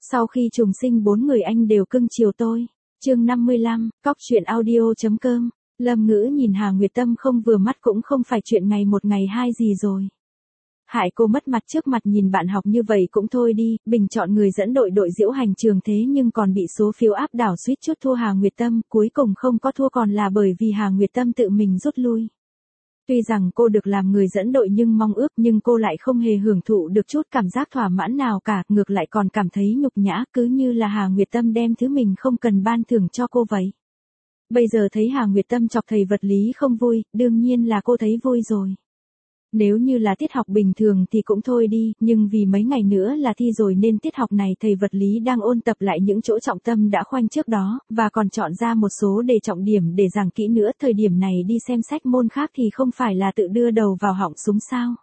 Sau khi trùng sinh 4 người anh đều cưng chiều tôi. Chương 55, cóc truyện audio.com. Lâm Ngữ nhìn Hà Nguyệt Tâm không vừa mắt cũng không phải chuyện ngày một ngày hai gì rồi. Hại cô mất mặt trước mặt nhìn bạn học như vậy cũng thôi đi, bình chọn người dẫn đội diễu hành trường thế nhưng còn bị số phiếu áp đảo suýt chút thua Hà Nguyệt Tâm, cuối cùng không có thua còn là bởi vì Hà Nguyệt Tâm tự mình rút lui. Tuy rằng cô được làm người dẫn đội nhưng mong ước nhưng cô lại không hề hưởng thụ được chút cảm giác thỏa mãn nào cả, ngược lại còn cảm thấy nhục nhã, cứ như là Hà Nguyệt Tâm đem thứ mình không cần ban thưởng cho cô vậy. Bây giờ thấy Hà Nguyệt Tâm chọc thầy vật lý không vui, đương nhiên là cô thấy vui rồi. Nếu như là tiết học bình thường thì cũng thôi đi, nhưng vì mấy ngày nữa là thi rồi nên tiết học này thầy vật lý đang ôn tập lại những chỗ trọng tâm đã khoanh trước đó, và còn chọn ra một số đề trọng điểm để giảng kỹ nữa. Thời điểm này đi xem sách môn khác thì không phải là tự đưa đầu vào họng súng sao.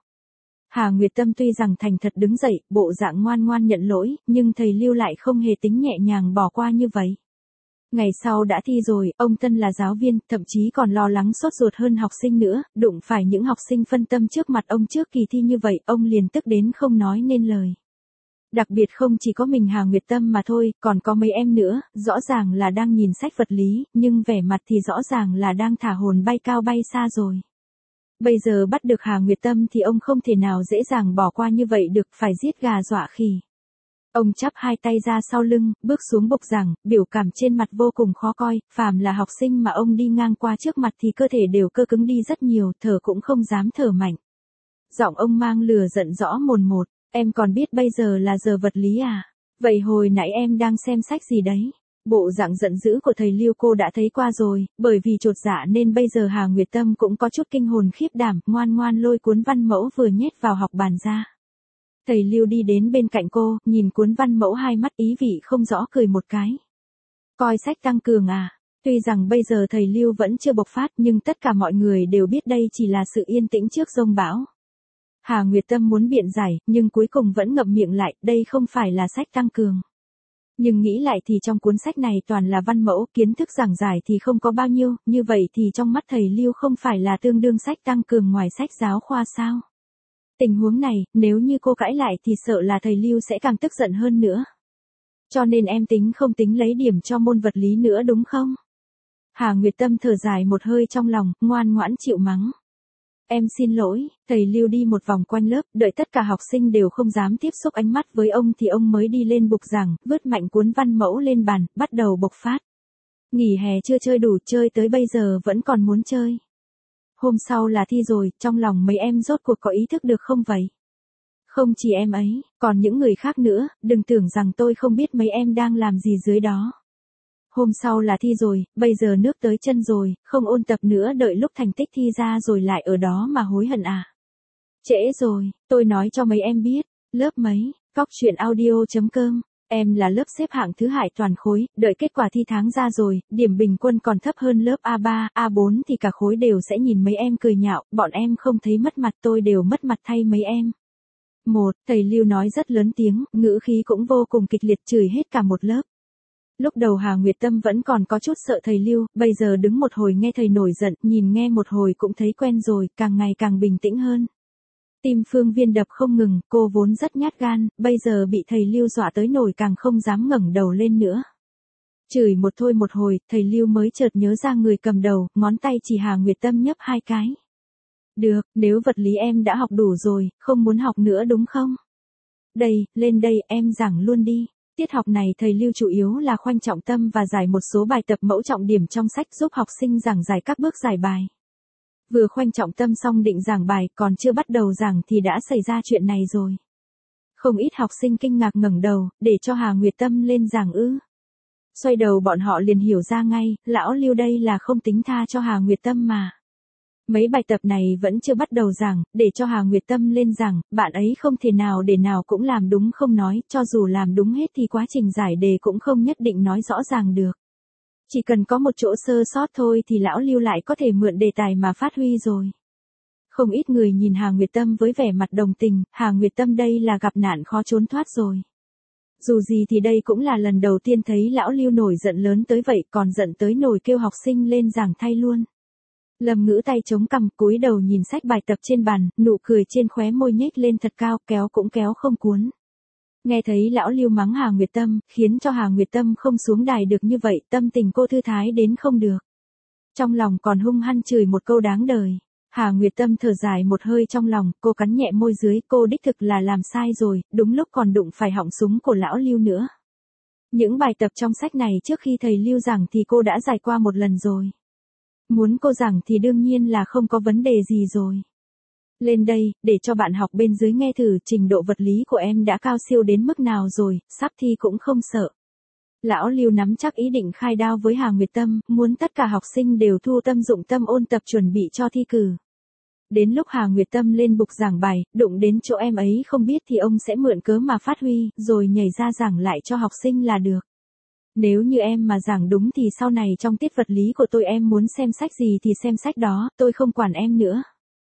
Hà Nguyệt Tâm tuy rằng thành thật đứng dậy, bộ dạng ngoan ngoan nhận lỗi, nhưng thầy Lưu lại không hề tính nhẹ nhàng bỏ qua như vậy. Ngày sau đã thi rồi, ông Tân là giáo viên, thậm chí còn lo lắng sốt ruột hơn học sinh nữa, đụng phải những học sinh phân tâm trước mặt ông trước kỳ thi như vậy, ông liền tức đến không nói nên lời. Đặc biệt không chỉ có mình Hà Nguyệt Tâm mà thôi, còn có mấy em nữa, rõ ràng là đang nhìn sách vật lý, nhưng vẻ mặt thì rõ ràng là đang thả hồn bay cao bay xa rồi. Bây giờ bắt được Hà Nguyệt Tâm thì ông không thể nào dễ dàng bỏ qua như vậy được, phải giết gà dọa khỉ. Ông chắp hai tay ra sau lưng, bước xuống bục giảng, biểu cảm trên mặt vô cùng khó coi, phàm là học sinh mà ông đi ngang qua trước mặt thì cơ thể đều cơ cứng đi rất nhiều, thở cũng không dám thở mạnh. Giọng ông mang lửa giận rõ mồn một, em còn biết bây giờ là giờ vật lý à? Vậy hồi nãy em đang xem sách gì đấy? Bộ dạng giận dữ của thầy Lưu cô đã thấy qua rồi, bởi vì chột dạ nên bây giờ Hà Nguyệt Tâm cũng có chút kinh hồn khiếp đảm, ngoan ngoan lôi cuốn văn mẫu vừa nhét vào học bàn ra. Thầy Lưu đi đến bên cạnh cô, nhìn cuốn văn mẫu hai mắt ý vị không rõ cười một cái. Coi sách tăng cường à? Tuy rằng bây giờ thầy Lưu vẫn chưa bộc phát nhưng tất cả mọi người đều biết đây chỉ là sự yên tĩnh trước giông bão. Hà Nguyệt Tâm muốn biện giải, nhưng cuối cùng vẫn ngậm miệng lại, đây không phải là sách tăng cường. Nhưng nghĩ lại thì trong cuốn sách này toàn là văn mẫu, kiến thức giảng giải thì không có bao nhiêu, như vậy thì trong mắt thầy Lưu không phải là tương đương sách tăng cường ngoài sách giáo khoa sao? Tình huống này, nếu như cô cãi lại thì sợ là thầy Lưu sẽ càng tức giận hơn nữa. Cho nên em không tính lấy điểm cho môn vật lý nữa đúng không? Hà Nguyệt Tâm thở dài một hơi trong lòng, ngoan ngoãn chịu mắng. Em xin lỗi, thầy Lưu đi một vòng quanh lớp, đợi tất cả học sinh đều không dám tiếp xúc ánh mắt với ông thì ông mới đi lên bục giảng, vứt mạnh cuốn văn mẫu lên bàn, bắt đầu bộc phát. Nghỉ hè chưa chơi đủ, chơi tới bây giờ vẫn còn muốn chơi. Hôm sau là thi rồi, trong lòng mấy em rốt cuộc có ý thức được không vậy? Không chỉ em ấy, còn những người khác nữa, đừng tưởng rằng tôi không biết mấy em đang làm gì dưới đó. Hôm sau là thi rồi, bây giờ nước tới chân rồi, không ôn tập nữa đợi lúc thành tích thi ra rồi lại ở đó mà hối hận à? Trễ rồi, tôi nói cho mấy em biết, lớp mấy, cóc truyện audio.com. Em là lớp xếp hạng thứ hại toàn khối, đợi kết quả thi tháng ra rồi, điểm bình quân còn thấp hơn lớp A3, A4 thì cả khối đều sẽ nhìn mấy em cười nhạo, bọn em không thấy mất mặt tôi đều mất mặt thay mấy em. Thầy Lưu nói rất lớn tiếng, ngữ khí cũng vô cùng kịch liệt chửi hết cả một lớp. Lúc đầu Hà Nguyệt Tâm vẫn còn có chút sợ thầy Lưu, bây giờ đứng một hồi nghe thầy nổi giận, nhìn nghe một hồi cũng thấy quen rồi, càng ngày càng bình tĩnh hơn. Tim Phương Viên đập không ngừng, cô vốn rất nhát gan, bây giờ bị thầy Lưu dọa tới nổi càng không dám ngẩng đầu lên nữa. Chửi một thôi một hồi, thầy Lưu mới chợt nhớ ra người cầm đầu, ngón tay chỉ Hà Nguyệt Tâm nhấp hai cái. Được, nếu vật lý em đã học đủ rồi, không muốn học nữa đúng không? Đây, lên đây, em giảng luôn đi. Tiết học này thầy Lưu chủ yếu là khoanh trọng tâm và giải một số bài tập mẫu trọng điểm trong sách giúp học sinh giảng giải các bước giải bài. Vừa khoanh trọng tâm xong định giảng bài, còn chưa bắt đầu giảng thì đã xảy ra chuyện này rồi. Không ít học sinh kinh ngạc ngẩng đầu, để cho Hà Nguyệt Tâm lên giảng ư. Xoay đầu bọn họ liền hiểu ra ngay, lão Lưu đây là không tính tha cho Hà Nguyệt Tâm mà. Mấy bài tập này vẫn chưa bắt đầu giảng, để cho Hà Nguyệt Tâm lên giảng, bạn ấy không thể nào để nào cũng làm đúng không nói, cho dù làm đúng hết thì quá trình giải đề cũng không nhất định nói rõ ràng được. Chỉ cần có một chỗ sơ sót thôi thì lão Lưu lại có thể mượn đề tài mà phát huy rồi. Không ít người nhìn Hà Nguyệt Tâm với vẻ mặt đồng tình, Hà Nguyệt Tâm đây là gặp nạn khó trốn thoát rồi. Dù gì thì đây cũng là lần đầu tiên thấy lão Lưu nổi giận lớn tới vậy, còn giận tới nổi kêu học sinh lên giảng thay luôn. Lâm Ngữ tay chống cằm cúi đầu nhìn sách bài tập trên bàn, nụ cười trên khóe môi nhếch lên thật cao, kéo cũng kéo không cuốn. Nghe thấy lão Lưu mắng Hà Nguyệt Tâm, khiến cho Hà Nguyệt Tâm không xuống đài được như vậy, tâm tình cô thư thái đến không được. Trong lòng còn hung hăng chửi một câu đáng đời. Hà Nguyệt Tâm thở dài một hơi trong lòng, cô cắn nhẹ môi dưới, cô đích thực là làm sai rồi, đúng lúc còn đụng phải họng súng của lão Lưu nữa. Những bài tập trong sách này trước khi thầy Lưu giảng thì cô đã giải qua một lần rồi. Muốn cô giảng thì đương nhiên là không có vấn đề gì rồi. Lên đây, để cho bạn học bên dưới nghe thử trình độ vật lý của em đã cao siêu đến mức nào rồi, sắp thi cũng không sợ. Lão Lưu nắm chắc ý định khai đao với Hà Nguyệt Tâm, muốn tất cả học sinh đều thu tâm dụng tâm ôn tập chuẩn bị cho thi cử. Đến lúc Hà Nguyệt Tâm lên bục giảng bài, đụng đến chỗ em ấy không biết thì ông sẽ mượn cớ mà phát huy, rồi nhảy ra giảng lại cho học sinh là được. Nếu như em mà giảng đúng thì sau này trong tiết vật lý của tôi em muốn xem sách gì thì xem sách đó, tôi không quản em nữa.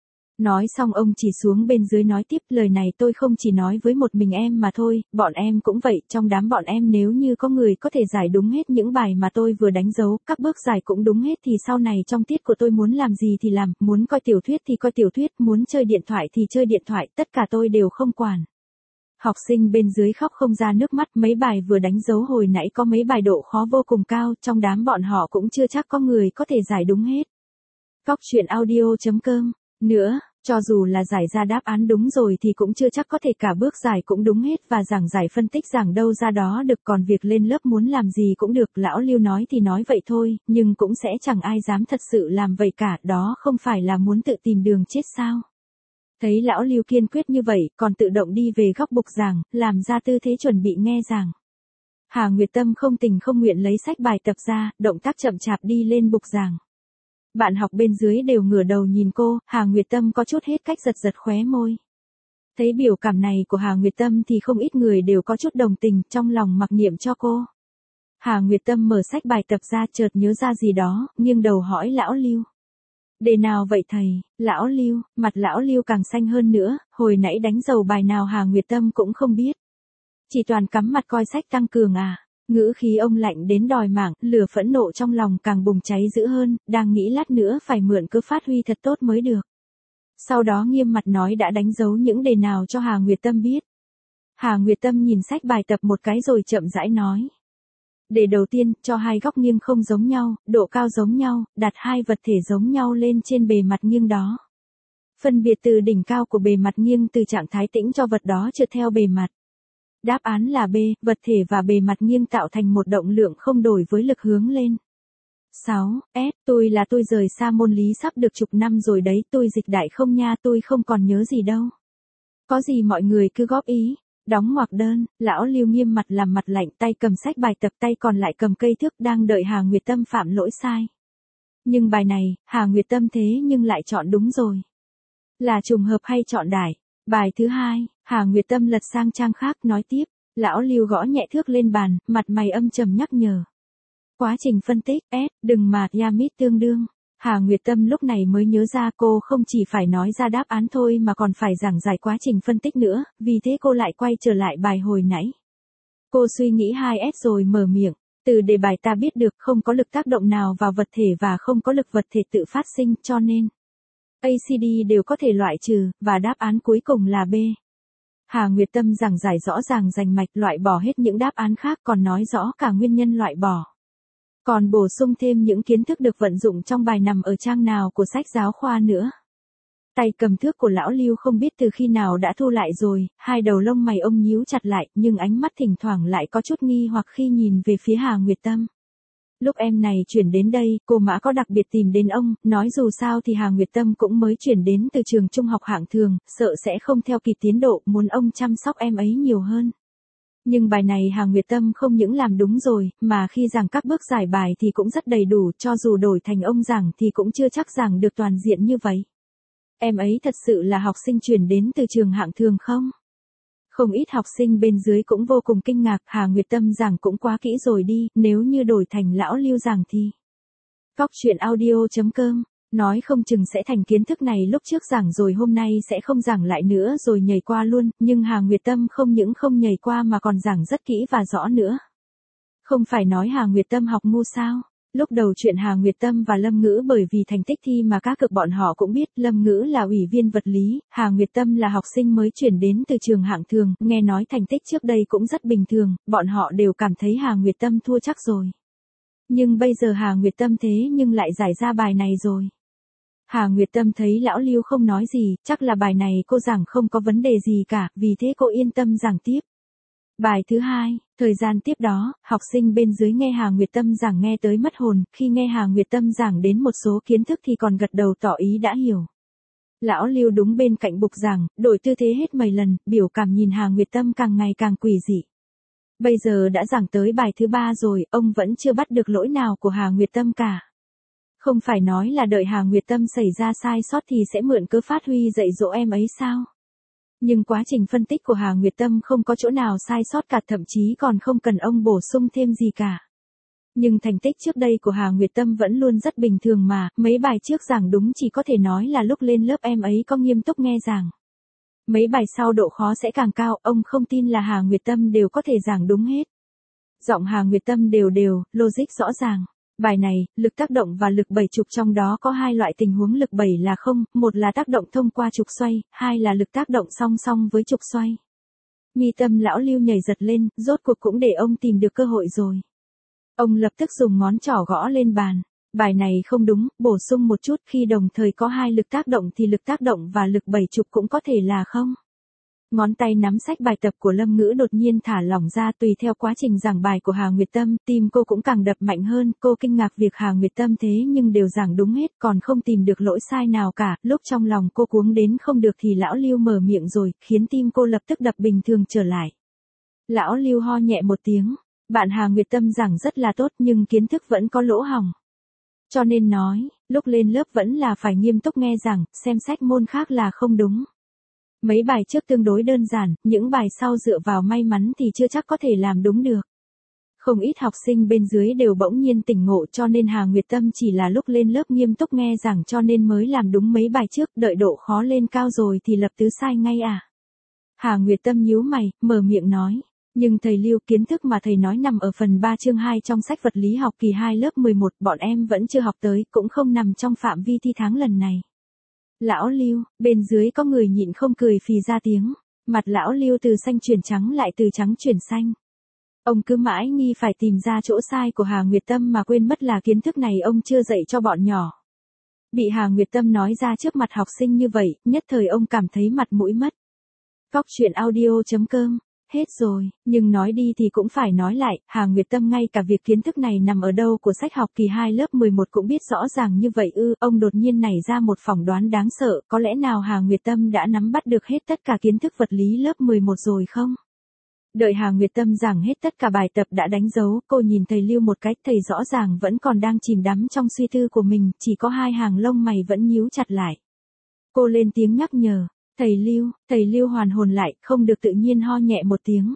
Nói xong ông chỉ xuống bên dưới nói tiếp, lời này tôi không chỉ nói với một mình em mà thôi, bọn em cũng vậy, trong đám bọn em nếu như có người có thể giải đúng hết những bài mà tôi vừa đánh dấu, các bước giải cũng đúng hết thì sau này trong tiết của tôi muốn làm gì thì làm, muốn coi tiểu thuyết thì coi tiểu thuyết, muốn chơi điện thoại thì chơi điện thoại, tất cả tôi đều không quản. Học sinh bên dưới khóc không ra nước mắt, mấy bài vừa đánh dấu hồi nãy có mấy bài độ khó vô cùng cao, trong đám bọn họ cũng chưa chắc có người có thể giải đúng hết. Cóc truyện audio.com. Nữa, cho dù là giải ra đáp án đúng rồi thì cũng chưa chắc có thể cả bước giải cũng đúng hết và giảng giải phân tích giảng đâu ra đó được, còn việc lên lớp muốn làm gì cũng được, lão Lưu nói thì nói vậy thôi, nhưng cũng sẽ chẳng ai dám thật sự làm vậy cả, đó không phải là muốn tự tìm đường chết sao. Thấy lão Lưu kiên quyết như vậy, còn tự động đi về góc bục giảng, làm ra tư thế chuẩn bị nghe giảng. Hà Nguyệt Tâm không tình không nguyện lấy sách bài tập ra, động tác chậm chạp đi lên bục giảng. Bạn học bên dưới đều ngửa đầu nhìn cô, Hà Nguyệt Tâm có chút hết cách giật giật khóe môi. Thấy biểu cảm này của Hà Nguyệt Tâm thì không ít người đều có chút đồng tình, trong lòng mặc niệm cho cô. Hà Nguyệt Tâm mở sách bài tập ra, chợt nhớ ra gì đó, nghiêng đầu hỏi lão Lưu. Đề nào vậy thầy? Lão Lưu, mặt lão Lưu càng xanh hơn nữa, hồi nãy đánh dầu bài nào Hà Nguyệt Tâm cũng không biết. Chỉ toàn cắm mặt coi sách tăng cường à? Ngữ khí ông lạnh đến đòi mạng, lửa phẫn nộ trong lòng càng bùng cháy dữ hơn, đang nghĩ lát nữa phải mượn cớ phát huy thật tốt mới được. Sau đó nghiêm mặt nói đã đánh dấu những đề nào cho Hà Nguyệt Tâm biết. Hà Nguyệt Tâm nhìn sách bài tập một cái rồi chậm rãi nói. Đề đầu tiên, cho hai góc nghiêng không giống nhau, độ cao giống nhau, đặt hai vật thể giống nhau lên trên bề mặt nghiêng đó. Phân biệt từ đỉnh cao của bề mặt nghiêng từ trạng thái tĩnh cho vật đó trượt theo bề mặt. Đáp án là B, vật thể và bề mặt nghiêng tạo thành một động lượng không đổi với lực hướng lên. 6. Tôi rời xa môn lý sắp được chục năm rồi đấy, tôi dịch đại không nha, tôi không còn nhớ gì đâu. Có gì mọi người cứ góp ý. Đóng ngoặc đơn, lão Lưu nghiêm mặt làm mặt lạnh, tay cầm sách bài tập, tay còn lại cầm cây thước đang đợi Hà Nguyệt Tâm phạm lỗi sai. Nhưng bài này, Hà Nguyệt Tâm thế nhưng lại chọn đúng rồi. Là trùng hợp hay chọn đại? Bài thứ hai, Hà Nguyệt Tâm lật sang trang khác nói tiếp, lão Lưu gõ nhẹ thước lên bàn, mặt mày âm trầm nhắc nhở. Quá trình phân tích, đừng mà Yamit tương đương. Hà Nguyệt Tâm lúc này mới nhớ ra cô không chỉ phải nói ra đáp án thôi mà còn phải giảng giải quá trình phân tích nữa, vì thế cô lại quay trở lại bài hồi nãy. Cô suy nghĩ 2S rồi mở miệng, từ đề bài ta biết được không có lực tác động nào vào vật thể và không có lực vật thể tự phát sinh, cho nên ACD đều có thể loại trừ, và đáp án cuối cùng là B. Hà Nguyệt Tâm giảng giải rõ ràng rành mạch, loại bỏ hết những đáp án khác, còn nói rõ cả nguyên nhân loại bỏ. Còn bổ sung thêm những kiến thức được vận dụng trong bài nằm ở trang nào của sách giáo khoa nữa. Tay cầm thước của lão Lưu không biết từ khi nào đã thu lại rồi, hai đầu lông mày ông nhíu chặt lại, nhưng ánh mắt thỉnh thoảng lại có chút nghi hoặc khi nhìn về phía Hà Nguyệt Tâm. Lúc em này chuyển đến đây, cô Mã có đặc biệt tìm đến ông, nói dù sao thì Hà Nguyệt Tâm cũng mới chuyển đến từ trường trung học hạng thường, sợ sẽ không theo kịp tiến độ, muốn ông chăm sóc em ấy nhiều hơn. Nhưng bài này Hà Nguyệt Tâm không những làm đúng rồi, mà khi giảng các bước giải bài thì cũng rất đầy đủ, cho dù đổi thành ông giảng thì cũng chưa chắc giảng được toàn diện như vậy. Em ấy thật sự là học sinh chuyển đến từ trường hạng thường không? Không ít học sinh bên dưới cũng vô cùng kinh ngạc, Hà Nguyệt Tâm giảng cũng quá kỹ rồi đi, nếu như đổi thành lão Lưu giảng thì. Cóc truyện audio.com, nói không chừng sẽ thành kiến thức này lúc trước giảng rồi hôm nay sẽ không giảng lại nữa rồi nhảy qua luôn, nhưng Hà Nguyệt Tâm không những không nhảy qua mà còn giảng rất kỹ và rõ nữa. Không phải nói Hà Nguyệt Tâm học ngu sao? Lúc đầu chuyện Hà Nguyệt Tâm và Lâm Ngữ bởi vì thành tích thi mà cá cược bọn họ cũng biết, Lâm Ngữ là ủy viên vật lý, Hà Nguyệt Tâm là học sinh mới chuyển đến từ trường hạng thường, nghe nói thành tích trước đây cũng rất bình thường, bọn họ đều cảm thấy Hà Nguyệt Tâm thua chắc rồi. Nhưng bây giờ Hà Nguyệt Tâm thế nhưng lại giải ra bài này rồi. Hà Nguyệt Tâm thấy lão Lưu không nói gì, chắc là bài này cô giảng không có vấn đề gì cả, vì thế cô yên tâm giảng tiếp. Bài thứ hai, thời gian tiếp đó, học sinh bên dưới nghe Hà Nguyệt Tâm giảng nghe tới mất hồn, khi nghe Hà Nguyệt Tâm giảng đến một số kiến thức thì còn gật đầu tỏ ý đã hiểu. Lão Lưu đúng bên cạnh bục giảng, đổi tư thế hết mấy lần, biểu cảm nhìn Hà Nguyệt Tâm càng ngày càng quỷ dị. Bây giờ đã giảng tới bài thứ ba rồi, ông vẫn chưa bắt được lỗi nào của Hà Nguyệt Tâm cả. Không phải nói là đợi Hà Nguyệt Tâm xảy ra sai sót thì sẽ mượn cớ phát huy dạy dỗ em ấy sao? Nhưng quá trình phân tích của Hà Nguyệt Tâm không có chỗ nào sai sót cả, thậm chí còn không cần ông bổ sung thêm gì cả. Nhưng thành tích trước đây của Hà Nguyệt Tâm vẫn luôn rất bình thường mà, mấy bài trước giảng đúng chỉ có thể nói là lúc lên lớp em ấy có nghiêm túc nghe giảng. Mấy bài sau độ khó sẽ càng cao, ông không tin là Hà Nguyệt Tâm đều có thể giảng đúng hết. Giọng Hà Nguyệt Tâm đều đều, logic rõ ràng. Bài này, lực tác động và lực đẩy trục trong đó có hai loại tình huống lực đẩy là không, một là tác động thông qua trục xoay, hai là lực tác động song song với trục xoay. Mi tâm lão Lưu nhảy giật lên, rốt cuộc cũng để ông tìm được cơ hội rồi. Ông lập tức dùng ngón trỏ gõ lên bàn. Bài này không đúng, bổ sung một chút, khi đồng thời có hai lực tác động thì lực tác động và lực đẩy trục cũng có thể là không. Ngón tay nắm sách bài tập của Lâm Ngữ đột nhiên thả lỏng ra, tùy theo quá trình giảng bài của Hà Nguyệt Tâm, tim cô cũng càng đập mạnh hơn, cô kinh ngạc việc Hà Nguyệt Tâm thế nhưng đều giảng đúng hết, còn không tìm được lỗi sai nào cả, lúc trong lòng cô cuống đến không được thì lão Lưu mở miệng rồi, khiến tim cô lập tức đập bình thường trở lại. Lão Lưu ho nhẹ một tiếng, bạn Hà Nguyệt Tâm giảng rất là tốt nhưng kiến thức vẫn có lỗ hổng. Cho nên nói, lúc lên lớp vẫn là phải nghiêm túc nghe giảng, xem sách môn khác là không đúng. Mấy bài trước tương đối đơn giản, những bài sau dựa vào may mắn thì chưa chắc có thể làm đúng được. Không ít học sinh bên dưới đều bỗng nhiên tỉnh ngộ, cho nên Hà Nguyệt Tâm chỉ là lúc lên lớp nghiêm túc nghe giảng cho nên mới làm đúng mấy bài trước, đợi độ khó lên cao rồi thì lập tứ sai ngay à. Hà Nguyệt Tâm nhíu mày, mở miệng nói. Nhưng thầy Lưu, kiến thức mà thầy nói nằm ở phần 3 chương 2 trong sách vật lý học kỳ 2 lớp 11, bọn em vẫn chưa học tới, cũng không nằm trong phạm vi thi tháng lần này. Lão Lưu, bên dưới có người nhịn không cười phì ra tiếng, mặt lão Lưu từ xanh chuyển trắng lại từ trắng chuyển xanh. Ông cứ mãi nghi phải tìm ra chỗ sai của Hà Nguyệt Tâm mà quên mất là kiến thức này ông chưa dạy cho bọn nhỏ. Bị Hà Nguyệt Tâm nói ra trước mặt học sinh như vậy, nhất thời ông cảm thấy mặt mũi mất. Cóc truyện audio.com. Hết rồi, nhưng nói đi thì cũng phải nói lại, Hà Nguyệt Tâm ngay cả việc kiến thức này nằm ở đâu của sách học kỳ 2 lớp 11 cũng biết rõ ràng như vậy ư, ông đột nhiên nảy ra một phỏng đoán đáng sợ, có lẽ nào Hà Nguyệt Tâm đã nắm bắt được hết tất cả kiến thức vật lý lớp 11 rồi không? Đợi Hà Nguyệt Tâm giảng hết tất cả bài tập đã đánh dấu, cô nhìn thầy Lưu một cái, thầy rõ ràng vẫn còn đang chìm đắm trong suy tư của mình, chỉ có hai hàng lông mày vẫn nhíu chặt lại. Cô lên tiếng nhắc nhở. Thầy Lưu hoàn hồn lại, không được tự nhiên ho nhẹ một tiếng.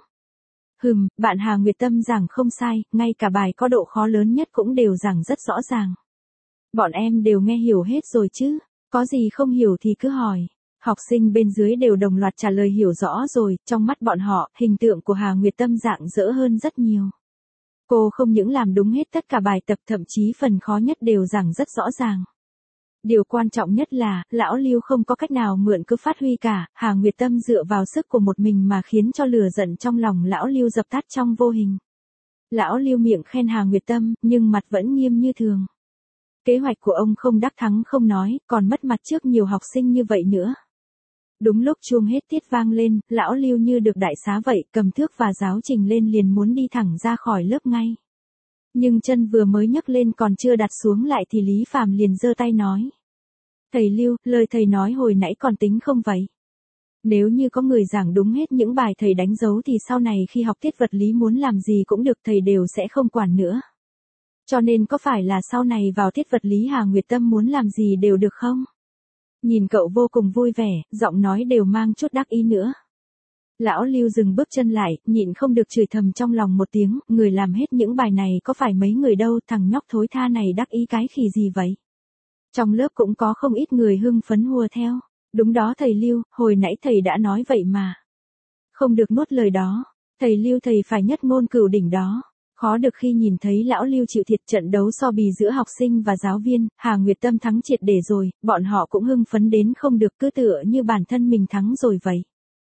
Bạn Hà Nguyệt Tâm giảng không sai, ngay cả bài có độ khó lớn nhất cũng đều giảng rất rõ ràng. Bọn em đều nghe hiểu hết rồi chứ, có gì không hiểu thì cứ hỏi. Học sinh bên dưới đều đồng loạt trả lời hiểu rõ rồi, trong mắt bọn họ, hình tượng của Hà Nguyệt Tâm rạng rỡ hơn rất nhiều. Cô không những làm đúng hết tất cả bài tập, thậm chí phần khó nhất đều giảng rất rõ ràng. Điều quan trọng nhất là, lão Lưu không có cách nào mượn cứ phát huy cả, Hà Nguyệt Tâm dựa vào sức của một mình mà khiến cho lửa giận trong lòng lão Lưu dập tắt trong vô hình. Lão Lưu miệng khen Hà Nguyệt Tâm, nhưng mặt vẫn nghiêm như thường. Kế hoạch của ông không đắc thắng không nói, còn mất mặt trước nhiều học sinh như vậy nữa. Đúng lúc chuông hết tiết vang lên, lão Lưu như được đại xá vậy, cầm thước và giáo trình lên liền muốn đi thẳng ra khỏi lớp ngay. Nhưng chân vừa mới nhấc lên còn chưa đặt xuống lại thì Lý Phàm liền giơ tay nói. Thầy Lưu, lời thầy nói hồi nãy còn tính không vậy? Nếu như có người giảng đúng hết những bài thầy đánh dấu thì sau này khi học tiết vật lý muốn làm gì cũng được thầy đều sẽ không quản nữa. Cho nên có phải là sau này vào tiết vật lý Hà Nguyệt Tâm muốn làm gì đều được không? Nhìn cậu vô cùng vui vẻ, giọng nói đều mang chút đắc ý nữa. Lão Lưu dừng bước chân lại, nhịn không được chửi thầm trong lòng một tiếng, người làm hết những bài này có phải mấy người đâu, thằng nhóc thối tha này đắc ý cái khỉ gì vậy? Trong lớp cũng có không ít người hưng phấn hùa theo. Đúng đó thầy Lưu, hồi nãy thầy đã nói vậy mà. Không được nuốt lời đó. Thầy Lưu thầy phải nhất ngôn cửu đỉnh đó. Khó được khi nhìn thấy lão Lưu chịu thiệt. Trận đấu so bì giữa học sinh và giáo viên, Hà Nguyệt Tâm thắng triệt để rồi, bọn họ cũng hưng phấn đến không được, cứ tựa như bản thân mình thắng rồi vậy.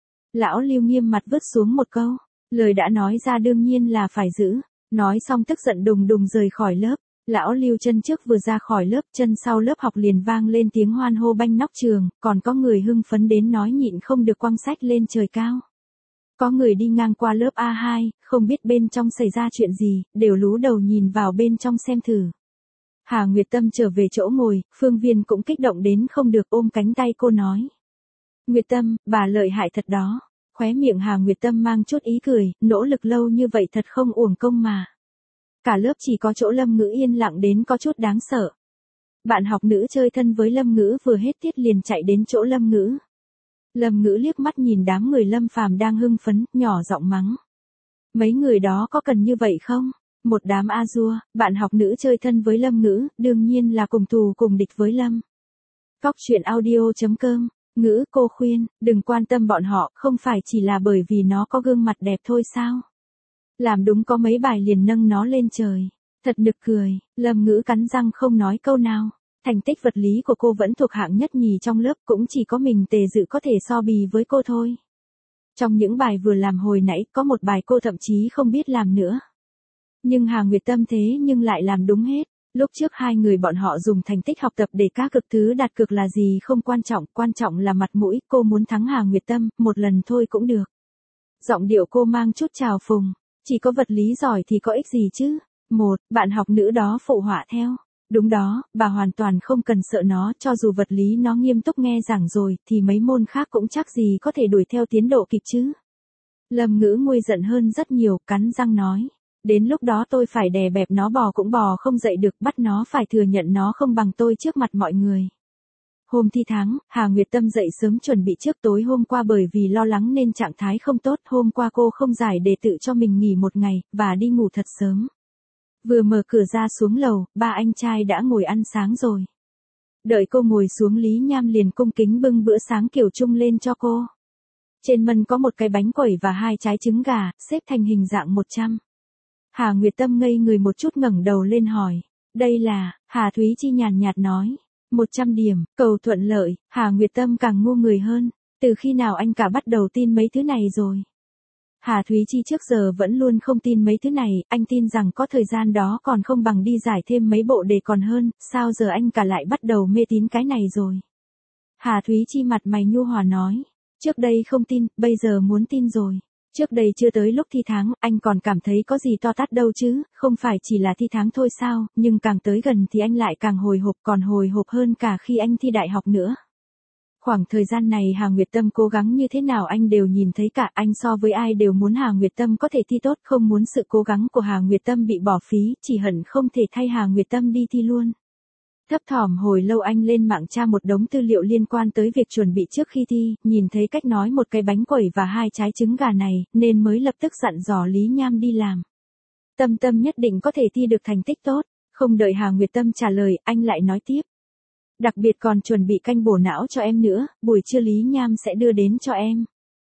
Lão Lưu nghiêm mặt vứt xuống một câu, lời đã nói ra đương nhiên là phải giữ. Nói xong tức giận đùng đùng rời khỏi lớp. Lão Lưu chân trước vừa ra khỏi lớp, chân sau lớp học liền vang lên tiếng hoan hô banh nóc trường, còn có người hưng phấn đến nói nhịn không được quăng sách lên trời cao. Có người đi ngang qua lớp A2, không biết bên trong xảy ra chuyện gì, đều lú đầu nhìn vào bên trong xem thử. Hà Nguyệt Tâm trở về chỗ ngồi, Phương Viên cũng kích động đến không được, ôm cánh tay cô nói. Nguyệt Tâm, bà lợi hại thật đó. Khóe miệng Hà Nguyệt Tâm mang chút ý cười, nỗ lực lâu như vậy thật không uổng công mà. Cả lớp chỉ có chỗ Lâm Ngữ yên lặng đến có chút đáng sợ. Bạn học nữ chơi thân với Lâm Ngữ vừa hết tiết liền chạy đến chỗ Lâm Ngữ. Lâm Ngữ liếc mắt nhìn đám người Lâm Phàm đang hưng phấn, nhỏ giọng mắng. Mấy người đó có cần như vậy không? Một đám a dua, bạn học nữ chơi thân với Lâm Ngữ, đương nhiên là cùng thù cùng địch với Lâm. Cóc truyện audio.com, Ngữ cô khuyên, đừng quan tâm bọn họ, không phải chỉ là bởi vì nó có gương mặt đẹp thôi sao? Làm đúng có mấy bài liền nâng nó lên trời. Thật nực cười, Lâm Ngữ cắn răng không nói câu nào. Thành tích vật lý của cô vẫn thuộc hạng nhất nhì trong lớp, cũng chỉ có mình Tề Dự có thể so bì với cô thôi. Trong những bài vừa làm hồi nãy, có một bài cô thậm chí không biết làm nữa. Nhưng Hà Nguyệt Tâm thế nhưng lại làm đúng hết. Lúc trước hai người bọn họ dùng thành tích học tập để cá cược, thứ đặt cược là gì không quan trọng là mặt mũi, cô muốn thắng Hà Nguyệt Tâm, một lần thôi cũng được. Giọng điệu cô mang chút trào phùng, chỉ có vật lý giỏi thì có ích gì chứ? Một, bạn học nữ đó phụ họa theo. Đúng đó, bà hoàn toàn không cần sợ nó, cho dù vật lý nó nghiêm túc nghe giảng rồi, thì mấy môn khác cũng chắc gì có thể đuổi theo tiến độ kịp chứ. Lâm Ngữ nguôi giận hơn rất nhiều, cắn răng nói. Đến lúc đó tôi phải đè bẹp nó bò cũng bò không dậy được, bắt nó phải thừa nhận nó không bằng tôi trước mặt mọi người. Hôm thi tháng, Hà Nguyệt Tâm dậy sớm chuẩn bị trước tối hôm qua bởi vì lo lắng nên trạng thái không tốt. Hôm qua cô không giải đề tự cho mình nghỉ một ngày, và đi ngủ thật sớm. Vừa mở cửa ra xuống lầu, ba anh trai đã ngồi ăn sáng rồi. Đợi cô ngồi xuống Lý Nham liền cung kính bưng bữa sáng kiểu Trung lên cho cô. Trên mâm có một cái bánh quẩy và 2 trái trứng gà, xếp thành hình dạng 100. Hà Nguyệt Tâm ngây người một chút ngẩng đầu lên hỏi. Đây là, Hà Thúy Chi nhàn nhạt nói. 100 điểm, cầu thuận lợi, Hà Nguyệt Tâm càng ngu người hơn. Từ khi nào anh cả bắt đầu tin mấy thứ này rồi? Hà Thúy Chi trước giờ vẫn luôn không tin mấy thứ này, anh tin rằng có thời gian đó còn không bằng đi giải thêm mấy bộ đề còn hơn, sao giờ anh cả lại bắt đầu mê tín cái này rồi? Hà Thúy Chi mặt mày nhu hòa nói, trước đây không tin, bây giờ muốn tin rồi. Trước đây chưa tới lúc thi tháng, anh còn cảm thấy có gì to tát đâu chứ, không phải chỉ là thi tháng thôi sao, nhưng càng tới gần thì anh lại càng hồi hộp, còn hồi hộp hơn cả khi anh thi đại học nữa. Khoảng thời gian này Hà Nguyệt Tâm cố gắng như thế nào anh đều nhìn thấy cả, anh so với ai đều muốn Hà Nguyệt Tâm có thể thi tốt, không muốn sự cố gắng của Hà Nguyệt Tâm bị bỏ phí, chỉ hận không thể thay Hà Nguyệt Tâm đi thi luôn. Thấp thỏm hồi lâu anh lên mạng tra một đống tư liệu liên quan tới việc chuẩn bị trước khi thi, nhìn thấy cách nói một cái bánh quẩy và 2 trái trứng gà này, nên mới lập tức dặn dò Lý Nham đi làm. Tâm Tâm nhất định có thể thi được thành tích tốt, không đợi Hà Nguyệt Tâm trả lời, anh lại nói tiếp. Đặc biệt còn chuẩn bị canh bổ não cho em nữa, buổi trưa Lý Nham sẽ đưa đến cho em.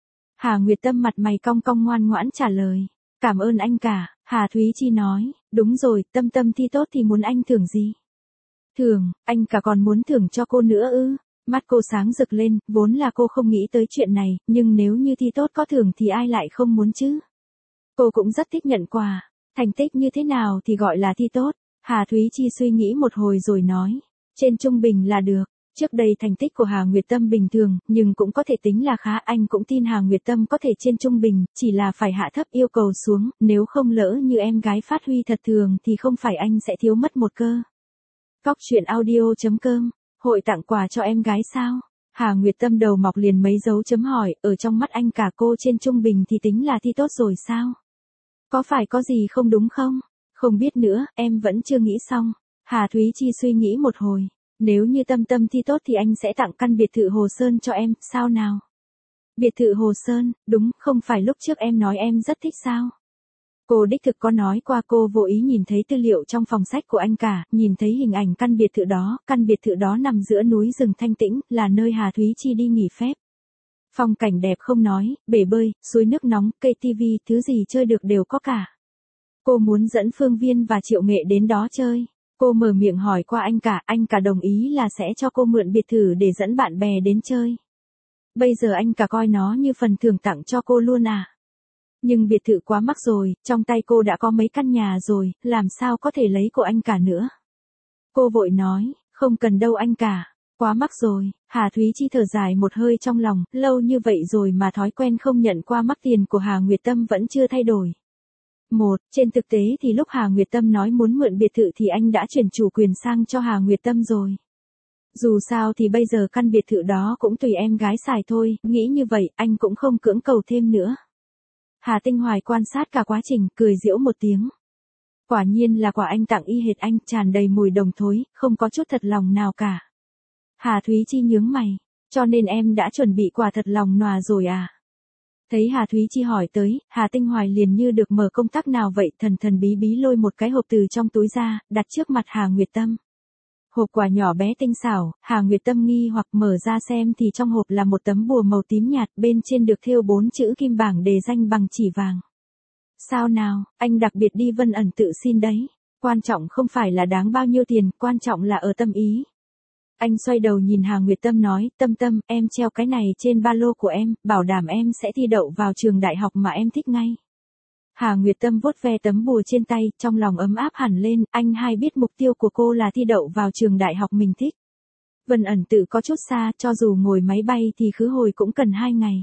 Hà Nguyệt Tâm mặt mày cong cong ngoan ngoãn trả lời. Cảm ơn anh cả, Hà Thúy Chi nói, đúng rồi, Tâm Tâm thi tốt thì muốn anh thưởng gì? Thưởng, anh cả còn muốn thưởng cho cô nữa ư? Mắt cô sáng rực lên, vốn là cô không nghĩ tới chuyện này, nhưng nếu như thi tốt có thưởng thì ai lại không muốn chứ? Cô cũng rất thích nhận quà, thành tích như thế nào thì gọi là thi tốt? Hà Thúy Chi suy nghĩ một hồi rồi nói. Trên trung bình là được. Trước đây thành tích của Hà Nguyệt Tâm bình thường, nhưng cũng có thể tính là khá, anh cũng tin Hà Nguyệt Tâm có thể trên trung bình, chỉ là phải hạ thấp yêu cầu xuống, nếu không lỡ như em gái phát huy thật thường thì không phải anh sẽ thiếu mất một cơ. Cóc truyện audio.com, hội tặng quà cho em gái sao? Hà Nguyệt Tâm đầu mọc liền mấy dấu chấm hỏi, ở trong mắt anh cả cô trên trung bình thì tính là thi tốt rồi sao? Có phải có gì không đúng không? Không biết nữa, em vẫn chưa nghĩ xong. Hà Thúy Chi suy nghĩ một hồi, nếu như Tâm Tâm thi tốt thì anh sẽ tặng căn biệt thự Hồ Sơn cho em, sao nào? Biệt thự Hồ Sơn, đúng, không phải lúc trước em nói em rất thích sao? Cô đích thực có nói qua, cô vô ý nhìn thấy tư liệu trong phòng sách của anh cả, nhìn thấy hình ảnh căn biệt thự đó nằm giữa núi rừng thanh tĩnh, là nơi Hà Thúy Chi đi nghỉ phép. Phong cảnh đẹp không nói, bể bơi, suối nước nóng, cây tivi, thứ gì chơi được đều có cả. Cô muốn dẫn Phương Viên và Triệu Nghệ đến đó chơi. Cô mở miệng hỏi qua anh cả đồng ý là sẽ cho cô mượn biệt thự để dẫn bạn bè đến chơi. Bây giờ anh cả coi nó như phần thưởng tặng cho cô luôn à. Nhưng biệt thự quá mắc rồi, trong tay cô đã có mấy căn nhà rồi, làm sao có thể lấy của anh cả nữa. Cô vội nói, không cần đâu anh cả, quá mắc rồi. Hà Thúy Chi thở dài một hơi trong lòng, lâu như vậy rồi mà thói quen không nhận qua mắc tiền của Hà Nguyệt Tâm vẫn chưa thay đổi. Trên thực tế thì lúc Hà Nguyệt Tâm nói muốn mượn biệt thự thì anh đã chuyển chủ quyền sang cho Hà Nguyệt Tâm rồi. Dù sao thì bây giờ căn biệt thự đó cũng tùy em gái xài thôi, nghĩ như vậy anh cũng không cưỡng cầu thêm nữa. Hà Tinh Hoài quan sát cả quá trình, cười giễu một tiếng. Quả nhiên là quà anh tặng y hệt anh, tràn đầy mùi đồng thối, không có chút thật lòng nào cả. Hà Thúy Chi nhướng mày, cho nên em đã chuẩn bị quà thật lòng nòa rồi à? Thấy Hà Thúy Chi hỏi tới, Hà Tinh Hoài liền như được mở công tắc nào vậy, thần bí bí lôi một cái hộp từ trong túi ra, đặt trước mặt Hà Nguyệt Tâm. Hộp quà nhỏ bé tinh xảo, Hà Nguyệt Tâm nghi hoặc mở ra xem thì trong hộp là một tấm bùa màu tím nhạt, bên trên được thêu 4 chữ kim bảng đề danh bằng chỉ vàng. Sao nào, anh đặc biệt đi Vân Ẩn tự xin đấy. Quan trọng không phải là đáng bao nhiêu tiền, quan trọng là ở tâm ý. Anh xoay đầu nhìn Hà Nguyệt Tâm nói, Tâm, em treo cái này trên ba lô của em, bảo đảm em sẽ thi đậu vào trường đại học mà em thích ngay. Hà Nguyệt Tâm vuốt ve tấm bùa trên tay, trong lòng ấm áp hẳn lên, anh hai biết mục tiêu của cô là thi đậu vào trường đại học mình thích. Vân Ẩn tự có chút xa, cho dù ngồi máy bay thì khứ hồi cũng cần 2 ngày.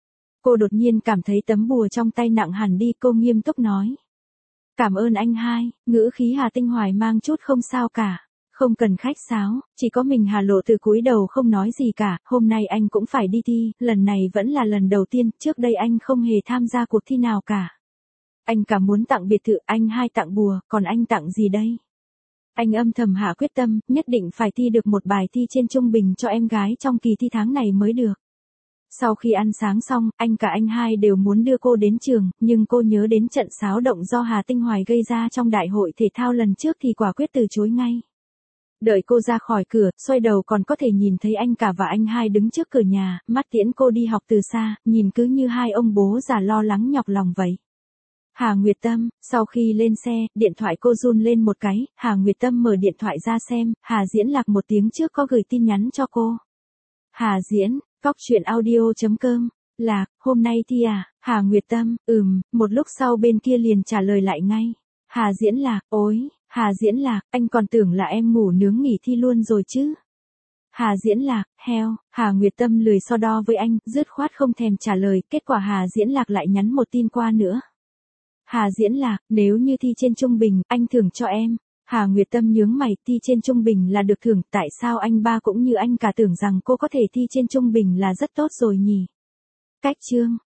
Cô đột nhiên cảm thấy tấm bùa trong tay nặng hẳn đi, cô nghiêm túc nói. Cảm ơn anh hai, ngữ khí Hà Tinh Hoài mang chút không sao cả. Không cần khách sáo, chỉ có mình Hà Lộ từ cúi đầu không nói gì cả, hôm nay anh cũng phải đi thi, lần này vẫn là lần đầu tiên, trước đây anh không hề tham gia cuộc thi nào cả. Anh cả muốn tặng biệt thự, anh hai tặng bùa, còn anh tặng gì đây? Anh âm thầm hạ quyết tâm, nhất định phải thi được một bài thi trên trung bình cho em gái trong kỳ thi tháng này mới được. Sau khi ăn sáng xong, anh cả anh hai đều muốn đưa cô đến trường, nhưng cô nhớ đến trận xáo động do Hà Tinh Hoài gây ra trong đại hội thể thao lần trước thì quả quyết từ chối ngay. Đợi cô ra khỏi cửa, xoay đầu còn có thể nhìn thấy anh cả và anh hai đứng trước cửa nhà, mắt tiễn cô đi học từ xa, nhìn cứ như hai ông bố già lo lắng nhọc lòng vậy. Hà Nguyệt Tâm, sau khi lên xe, điện thoại cô run lên một cái, Hà Nguyệt Tâm mở điện thoại ra xem, Hà Diễn Lạc một tiếng trước có gửi tin nhắn cho cô. Hà Diễn, cóc truyện audio.com, Lạc, hôm nay thi à? Hà Nguyệt Tâm, một lúc sau bên kia liền trả lời lại ngay. Hà Diễn Lạc, ôi, Hà Diễn Lạc, anh còn tưởng là em ngủ nướng nghỉ thi luôn rồi chứ. Hà Diễn Lạc, heo, Hà Nguyệt Tâm lười so đo với anh, dứt khoát không thèm trả lời, kết quả Hà Diễn Lạc lại nhắn một tin qua nữa. Hà Diễn Lạc, nếu như thi trên trung bình, anh thưởng cho em. Hà Nguyệt Tâm nhướng mày, thi trên trung bình là được thưởng, tại sao anh ba cũng như anh cả tưởng rằng cô có thể thi trên trung bình là rất tốt rồi nhỉ? Cách chương